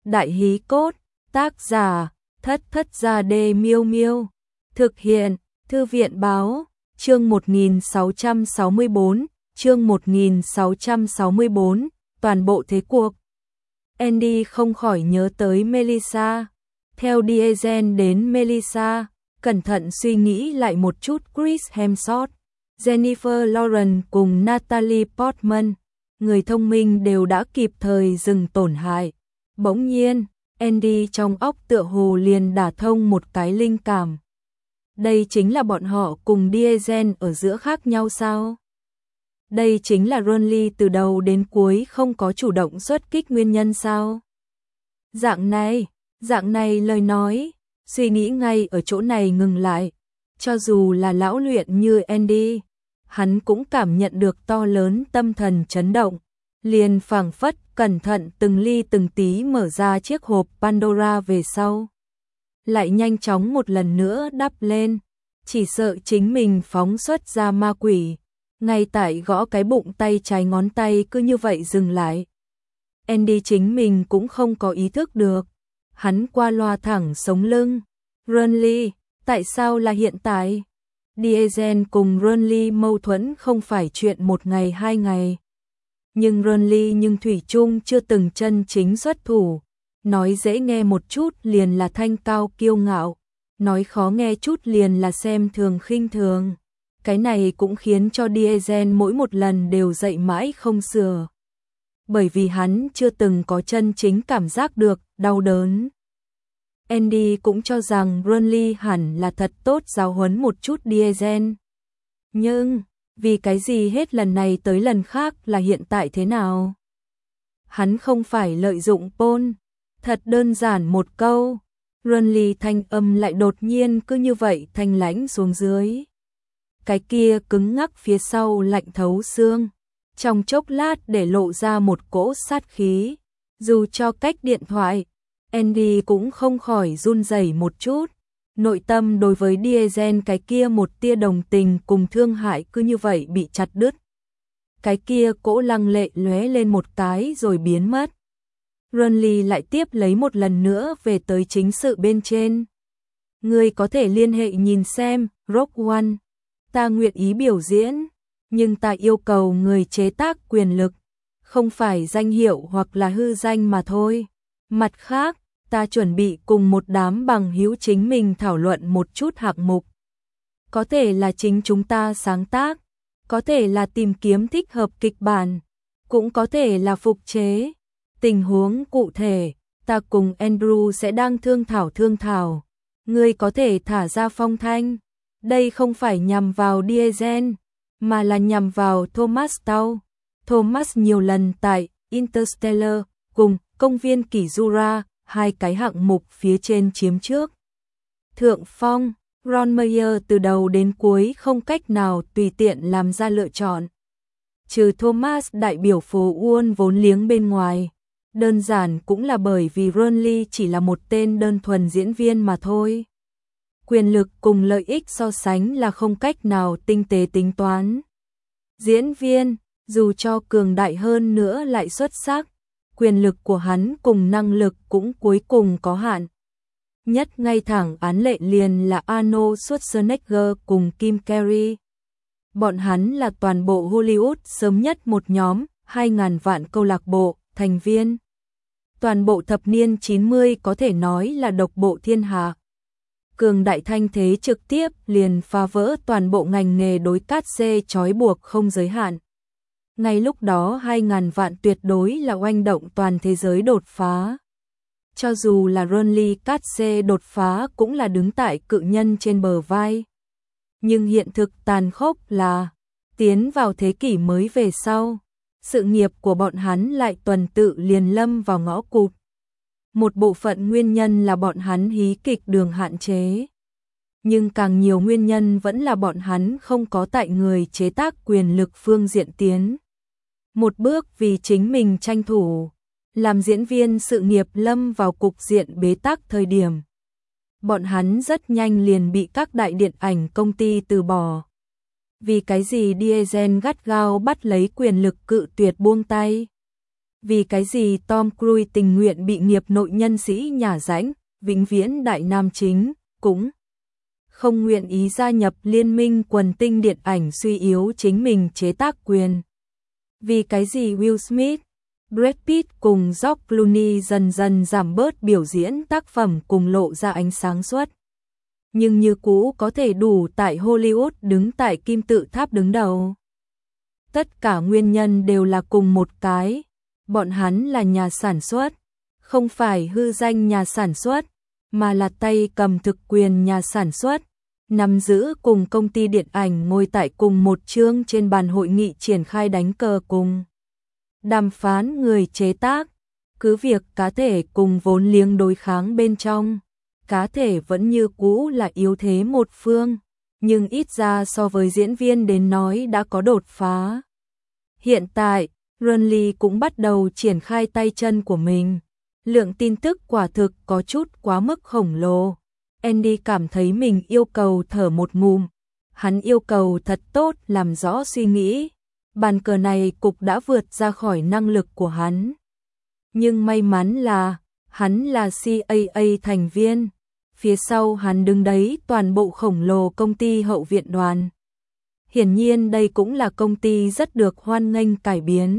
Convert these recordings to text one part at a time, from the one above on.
Đại hí cốt, tác giả, Thất Thất Gia Đê Miêu Miêu. Thực hiện, Thư viện báo, chương 1664, chương 1664, toàn bộ thế cuộc. Andy không khỏi nhớ tới Melissa. Theo Diesel đến Melissa, cẩn thận suy nghĩ lại một chút Chris Hemsworth, Jennifer Lawrence cùng Natalie Portman, người thông minh đều đã kịp thời dừng tổn hại. Bỗng nhiên, Andy trong óc tựa hồ liền đả thông một cái linh cảm. Đây chính là bọn họ cùng Diesel ở giữa khác nhau sao? Đây chính là Ronly từ đầu đến cuối không có chủ động xuất kích nguyên nhân sao? Dạng này lời nói, suy nghĩ ngay ở chỗ này ngừng lại. Cho dù là lão luyện như Andy, hắn cũng cảm nhận được to lớn tâm thần chấn động, liền phảng phất cẩn thận từng ly từng tí mở ra chiếc hộp Pandora về sau. Lại nhanh chóng một lần nữa đắp lên, chỉ sợ chính mình phóng xuất ra ma quỷ, ngay tại gõ cái bụng tay trái ngón tay cứ như vậy dừng lại. Andy chính mình cũng không có ý thức được, hắn qua loa thẳng sống lưng. Ronly, tại sao là hiện tại? Diesel cùng Ronly mâu thuẫn không phải chuyện một ngày hai ngày. Nhưng Ronly thủy chung chưa từng chân chính xuất thủ. Nói dễ nghe một chút liền là thanh cao kiêu ngạo, nói khó nghe chút liền là xem thường khinh thường. Cái này cũng khiến cho Diesel mỗi một lần đều dậy mãi không sửa. Bởi vì hắn chưa từng có chân chính cảm giác được đau đớn. Andy cũng cho rằng Ronly hẳn là thật tốt giáo huấn một chút Diesel. Nhưng, vì cái gì hết lần này tới lần khác là hiện tại thế nào? Hắn không phải lợi dụng Paul. Thật đơn giản một câu, Ronly thanh âm lại đột nhiên cứ như vậy thanh lãnh xuống dưới. Cái kia cứng ngắc phía sau lạnh thấu xương, trong chốc lát để lộ ra một cỗ sát khí. Dù cho cách điện thoại, Andy cũng không khỏi run rẩy một chút. Nội tâm đối với Diesel cái kia một tia đồng tình cùng thương hại cứ như vậy bị chặt đứt. Cái kia cỗ lăng lệ lóe lên một cái rồi biến mất. Ronly lại tiếp lấy một lần nữa về tới chính sự bên trên. Ngươi có thể liên hệ nhìn xem, Rogue One. Ta nguyện ý biểu diễn, nhưng ta yêu cầu người chế tác quyền lực, không phải danh hiệu hoặc là hư danh mà thôi. Mặt khác, ta chuẩn bị cùng một đám bằng hữu chính mình thảo luận một chút hạng mục. Có thể là chính chúng ta sáng tác, có thể là tìm kiếm thích hợp kịch bản, cũng có thể là phục chế. Tình huống cụ thể, ta cùng Andrew sẽ đang thương thảo. Ngươi có thể thả ra phong thanh. Đây không phải nhằm vào Diesel, mà là nhằm vào Thomas Tau. Thomas nhiều lần tại Interstellar cùng Công viên Kỷ Jura, hai cái hạng mục phía trên chiếm trước thượng phong. Ron Meyer từ đầu đến cuối không cách nào tùy tiện làm ra lựa chọn. Trừ Thomas đại biểu phố Wall vốn liếng bên ngoài. Đơn giản cũng là bởi vì Ronly chỉ là một tên đơn thuần diễn viên mà thôi. Quyền lực cùng lợi ích so sánh là không cách nào tinh tế tính toán. Diễn viên, dù cho cường đại hơn nữa lại xuất sắc, quyền lực của hắn cùng năng lực cũng cuối cùng có hạn. Nhất ngay thẳng án lệ liền là Arnold Schwarzenegger cùng Kim Carrey. Bọn hắn là toàn bộ Hollywood sớm nhất một nhóm 2.000 vạn câu lạc bộ, thành viên. Toàn bộ thập niên 90 có thể nói là độc bộ thiên hạ. Cường đại thanh thế trực tiếp liền phá vỡ toàn bộ ngành nghề đối cát xê trói buộc không giới hạn. Ngay lúc đó 2.000 vạn tuyệt đối là oanh động toàn thế giới đột phá. Cho dù là Ronly cát xê đột phá cũng là đứng tại cự nhân trên bờ vai. Nhưng hiện thực tàn khốc là, tiến vào thế kỷ mới về sau, sự nghiệp của bọn hắn lại tuần tự liền lâm vào ngõ cụt. Một bộ phận nguyên nhân là bọn hắn hí kịch đường hạn chế. Nhưng càng nhiều nguyên nhân vẫn là bọn hắn không có tại người chế tác quyền lực phương diện tiến. Một bước vì chính mình tranh thủ, làm diễn viên sự nghiệp lâm vào cục diện bế tắc thời điểm. Bọn hắn rất nhanh liền bị các đại điện ảnh công ty từ bỏ. Vì cái gì Diesel gắt gao bắt lấy quyền lực cự tuyệt buông tay? Vì cái gì Tom Cruise tình nguyện bị nghiệp nội nhân sĩ nhả rãnh, vĩnh viễn đại nam chính, cũng không nguyện ý gia nhập liên minh quần tinh điện ảnh suy yếu chính mình chế tác quyền. Vì cái gì Will Smith, Brad Pitt cùng George Clooney dần dần giảm bớt biểu diễn tác phẩm cùng lộ ra ánh sáng suốt, nhưng như cũ có thể đủ tại Hollywood đứng tại kim tự tháp đứng đầu. Tất cả nguyên nhân đều là cùng một cái, bọn hắn là nhà sản xuất, không phải hư danh nhà sản xuất, mà là tay cầm thực quyền nhà sản xuất, nắm giữ cùng công ty điện ảnh ngồi tại cùng một chương trên bàn hội nghị triển khai đánh cờ cùng đàm phán người chế tác. Cứ việc cá thể cùng vốn liếng đối kháng bên trong, cá thể vẫn như cũ là yếu thế một phương, nhưng ít ra so với diễn viên đến nói đã có đột phá. Hiện tại, Renly cũng bắt đầu triển khai tay chân của mình. Lượng tin tức quả thực có chút quá mức khổng lồ. Andy cảm thấy mình yêu cầu thở một ngụm. Hắn yêu cầu thật tốt làm rõ suy nghĩ. Bàn cờ này cục đã vượt ra khỏi năng lực của hắn. Nhưng may mắn là, hắn là CAA thành viên. Phía sau hắn đứng đấy toàn bộ khổng lồ công ty hậu viện đoàn. Hiển nhiên đây cũng là công ty rất được hoan nghênh cải biến.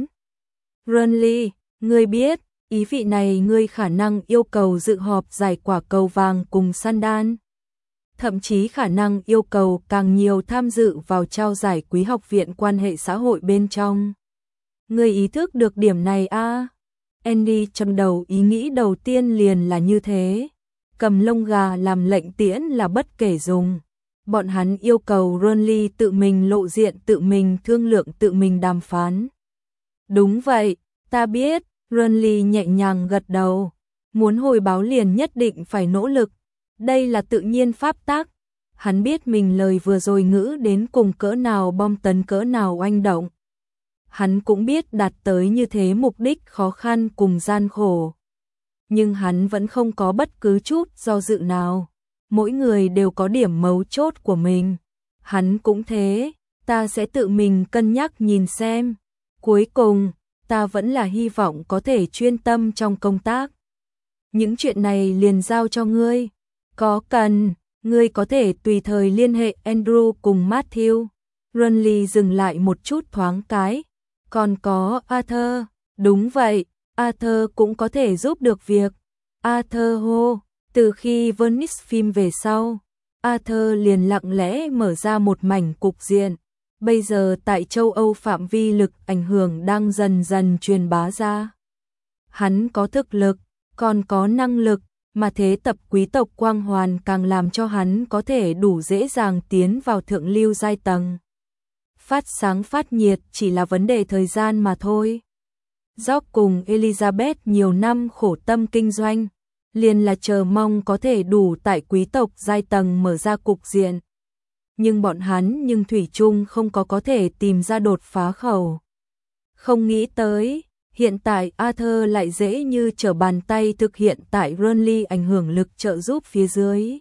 Renly, ngươi biết, ý vị này ngươi khả năng yêu cầu dự họp giải quả cầu vàng cùng Sundance. Thậm chí khả năng yêu cầu càng nhiều tham dự vào trao giải quý học viện quan hệ xã hội bên trong. Ngươi ý thức được điểm này à? Andy trong đầu ý nghĩ đầu tiên liền là như thế. Cầm lông gà làm lệnh tiễn là bất kể dùng. Bọn hắn yêu cầu Renly tự mình lộ diện, tự mình thương lượng, tự mình đàm phán. Đúng vậy, ta biết, Renly nhẹ nhàng gật đầu. Muốn hồi báo liền nhất định phải nỗ lực. Đây là tự nhiên pháp tắc. Hắn biết mình lời vừa rồi ngữ đến cùng cỡ nào bom tấn, cỡ nào oanh động. Hắn cũng biết đạt tới như thế mục đích khó khăn cùng gian khổ. Nhưng hắn vẫn không có bất cứ chút do dự nào. Mỗi người đều có điểm mấu chốt của mình. Hắn cũng thế, ta sẽ tự mình cân nhắc nhìn xem. Cuối cùng, ta vẫn là hy vọng có thể chuyên tâm trong công tác. Những chuyện này liền giao cho ngươi. Có cần, ngươi có thể tùy thời liên hệ Andrew cùng Matthew. Renly dừng lại một chút thoáng cái. Còn có Arthur, đúng vậy, Arthur cũng có thể giúp được việc. Arthur hô, từ khi Venice phim về sau, Arthur liền lặng lẽ mở ra một mảnh cục diện. Bây giờ tại châu Âu phạm vi lực ảnh hưởng đang dần dần truyền bá ra. Hắn có thực lực, còn có năng lực, mà thế tập quý tộc quang hoàn càng làm cho hắn có thể đủ dễ dàng tiến vào thượng lưu giai tầng. Phát sáng phát nhiệt chỉ là vấn đề thời gian mà thôi. George cùng Elizabeth nhiều năm khổ tâm kinh doanh, liền là chờ mong có thể đủ tại quý tộc giai tầng mở ra cục diện. Nhưng bọn hắn thủy chung không có thể tìm ra đột phá khẩu. Không nghĩ tới, hiện tại Arthur lại dễ như trở bàn tay thực hiện tại Renly ảnh hưởng lực trợ giúp phía dưới.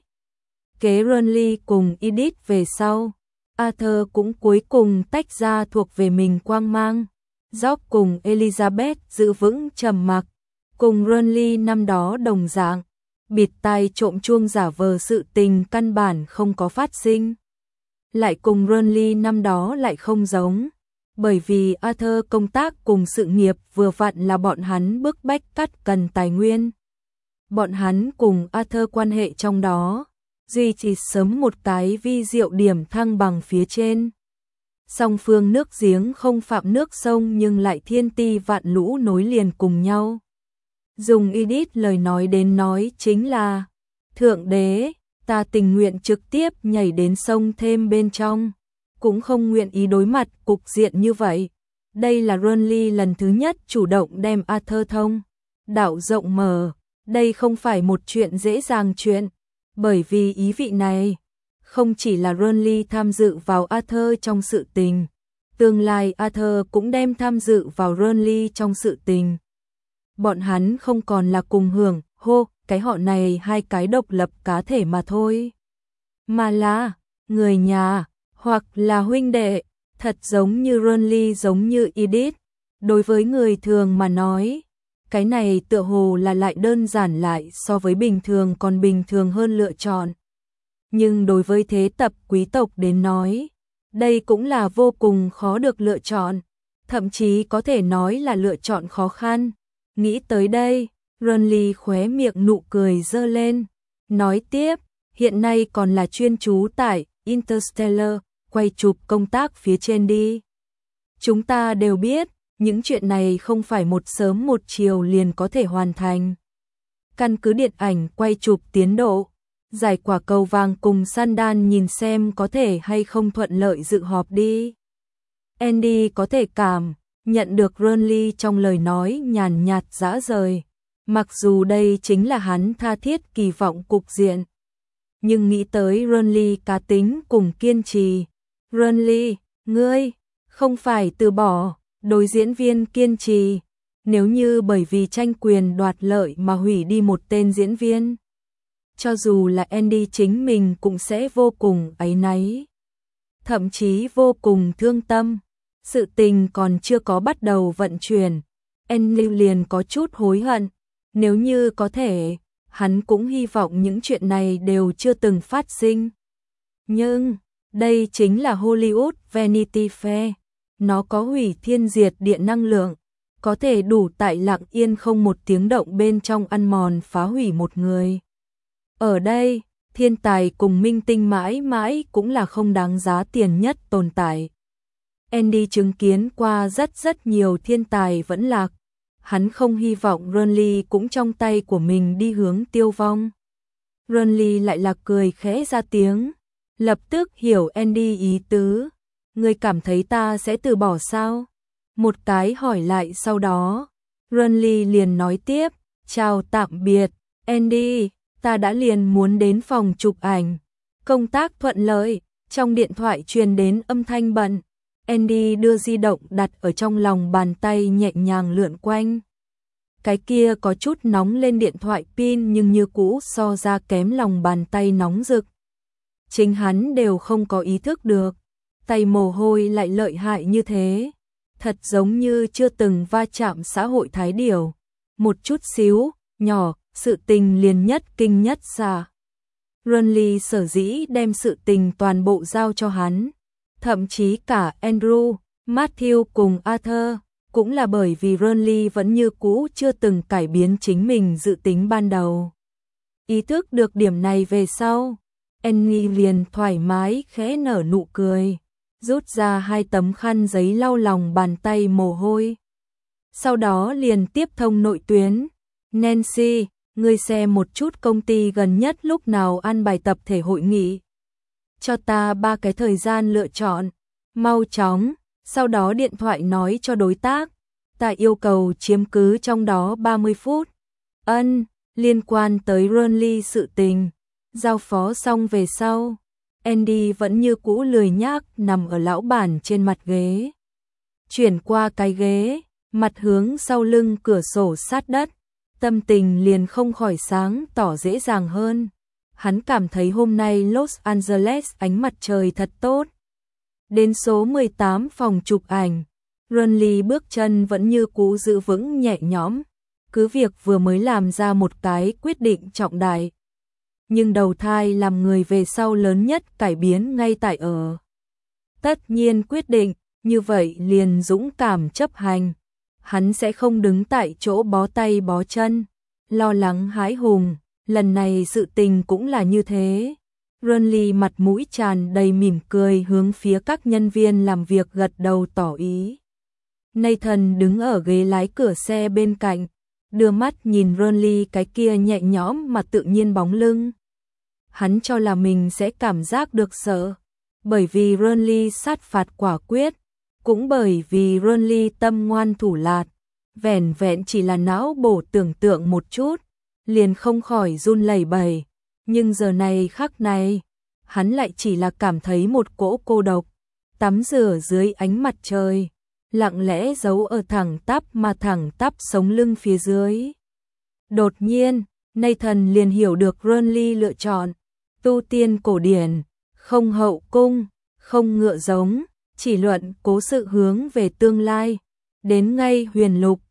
Kế Renly cùng Edith về sau, Arthur cũng cuối cùng tách ra thuộc về mình quang mang. George cùng Elizabeth giữ vững trầm mặc, cùng Renly năm đó đồng dạng, bịt tai trộm chuông giả vờ sự tình căn bản không có phát sinh. Lại cùng Renly năm đó lại không giống, bởi vì Arthur công tác cùng sự nghiệp vừa vặn là bọn hắn bức bách cắt cần tài nguyên. Bọn hắn cùng Arthur quan hệ trong đó, duy trì sớm một cái vi diệu điểm thăng bằng phía trên. Song phương nước giếng không phạm nước sông nhưng lại thiên ti vạn lũ nối liền cùng nhau. Dùng Edith lời nói đến nói chính là, Thượng đế, ta tình nguyện trực tiếp nhảy đến sông thêm bên trong, cũng không nguyện ý đối mặt cục diện như vậy. Đây là Renly lần thứ nhất chủ động đem Arthur thông đạo rộng mở, đây không phải một chuyện dễ dàng chuyện, bởi vì ý vị này, không chỉ là Renly tham dự vào Arthur trong sự tình, tương lai Arthur cũng đem tham dự vào Renly trong sự tình. Bọn hắn không còn là cùng hưởng, cái họ này hai cái độc lập cá thể mà thôi. Mà là, người nhà, hoặc là huynh đệ, thật giống như Renly giống như Edith. Đối với người thường mà nói, cái này tựa hồ là lại đơn giản lại so với bình thường còn bình thường hơn lựa chọn. Nhưng đối với thế tập quý tộc đến nói, đây cũng là vô cùng khó được lựa chọn, thậm chí có thể nói là lựa chọn khó khăn. Nghĩ tới đây, Renly khóe miệng nụ cười giơ lên, nói tiếp, hiện nay còn là chuyên chú tại Interstellar, quay chụp công tác phía trên đi. Chúng ta đều biết, những chuyện này không phải một sớm một chiều liền có thể hoàn thành. Căn cứ điện ảnh quay chụp tiến độ, giải quả cầu vàng cùng Sandan nhìn xem có thể hay không thuận lợi dự họp đi. Andy có thể cảm nhận được Renly trong lời nói nhàn nhạt dã rời, mặc dù đây chính là hắn tha thiết kỳ vọng cục diện. Nhưng nghĩ tới Renly cá tính cùng kiên trì, Renly, ngươi không phải từ bỏ, đối diễn viên kiên trì, nếu như bởi vì tranh quyền đoạt lợi mà hủy đi một tên diễn viên, cho dù là Andy chính mình cũng sẽ vô cùng áy náy, thậm chí vô cùng thương tâm. Sự tình còn chưa có bắt đầu vận chuyển, Andy liền có chút hối hận, nếu như có thể, hắn cũng hy vọng những chuyện này đều chưa từng phát sinh. Nhưng, đây chính là Hollywood Vanity Fair, nó có hủy thiên diệt địa năng lượng, có thể đủ tại lặng yên không một tiếng động bên trong ăn mòn phá hủy một người. Ở đây, thiên tài cùng minh tinh mãi mãi cũng là không đáng giá tiền nhất tồn tại. Andy chứng kiến qua rất nhiều thiên tài vẫn lạc, hắn không hy vọng Renly cũng trong tay của mình đi hướng tiêu vong. Renly lại là cười khẽ ra tiếng, lập tức hiểu Andy ý tứ, ngươi cảm thấy ta sẽ từ bỏ sao? Một cái hỏi lại sau đó, Renly liền nói tiếp, chào tạm biệt, Andy, ta đã liền muốn đến phòng chụp ảnh. Công tác thuận lợi, trong điện thoại truyền đến âm thanh bận. Andy đưa di động đặt ở trong lòng bàn tay nhẹ nhàng lượn quanh. Cái kia có chút nóng lên điện thoại pin nhưng như cũ so ra kém lòng bàn tay nóng rực. Chính hắn đều không có ý thức được, tay mồ hôi lại lợi hại như thế. Thật giống như chưa từng va chạm xã hội thái điểu. Một chút xíu, nhỏ, sự tình liền nhất kinh nhất xạ. Renly sở dĩ đem sự tình toàn bộ giao cho hắn. Thậm chí cả Andrew, Matthew cùng Arthur, cũng là bởi vì Renly vẫn như cũ chưa từng cải biến chính mình dự tính ban đầu. Ý thức được điểm này về sau, Annie liền thoải mái khẽ nở nụ cười, rút ra 2 tấm khăn giấy lau lòng bàn tay mồ hôi. Sau đó liền tiếp thông nội tuyến. Nancy, ngươi xem một chút công ty gần nhất lúc nào ăn bài tập thể hội nghị. Cho ta 3 cái thời gian lựa chọn, mau chóng, sau đó điện thoại nói cho đối tác, ta yêu cầu chiếm cứ trong đó 30 phút. Ân, liên quan tới Renly sự tình, giao phó xong về sau, Andy vẫn như cũ lười nhác nằm ở lão bản trên mặt ghế. Chuyển qua cái ghế, mặt hướng sau lưng cửa sổ sát đất, tâm tình liền không khỏi sáng tỏ dễ dàng hơn. Hắn cảm thấy hôm nay Los Angeles ánh mặt trời thật tốt. Đến số 18 phòng chụp ảnh, Renly bước chân vẫn như cũ giữ vững nhẹ nhõm, cứ việc vừa mới làm ra một cái quyết định trọng đại. Nhưng đầu thai làm người về sau lớn nhất cải biến ngay tại ở. Tất nhiên quyết định, như vậy liền dũng cảm chấp hành. Hắn sẽ không đứng tại chỗ bó tay bó chân, lo lắng hãi hùng. Lần này sự tình cũng là như thế. Renly mặt mũi tràn đầy mỉm cười hướng phía các nhân viên làm việc gật đầu tỏ ý. Nathan đứng ở ghế lái cửa xe bên cạnh, đưa mắt nhìn Renly cái kia nhẹ nhõm mà tự nhiên bóng lưng. Hắn cho là mình sẽ cảm giác được sợ, bởi vì Renly sát phạt quả quyết, cũng bởi vì Renly tâm ngoan thủ lạt, vẻn vẹn chỉ là não bổ tưởng tượng một chút, liền không khỏi run lẩy bẩy. Nhưng giờ này khắc này, hắn lại chỉ là cảm thấy một cỗ cô độc, tắm rửa dưới ánh mặt trời, lặng lẽ giấu ở thẳng tắp sống lưng phía dưới. Đột nhiên, Nathan liền hiểu được Renly lựa chọn tu tiên cổ điển, không hậu cung, không ngựa giống, chỉ luận cố sự hướng về tương lai. đến ngay huyền lục,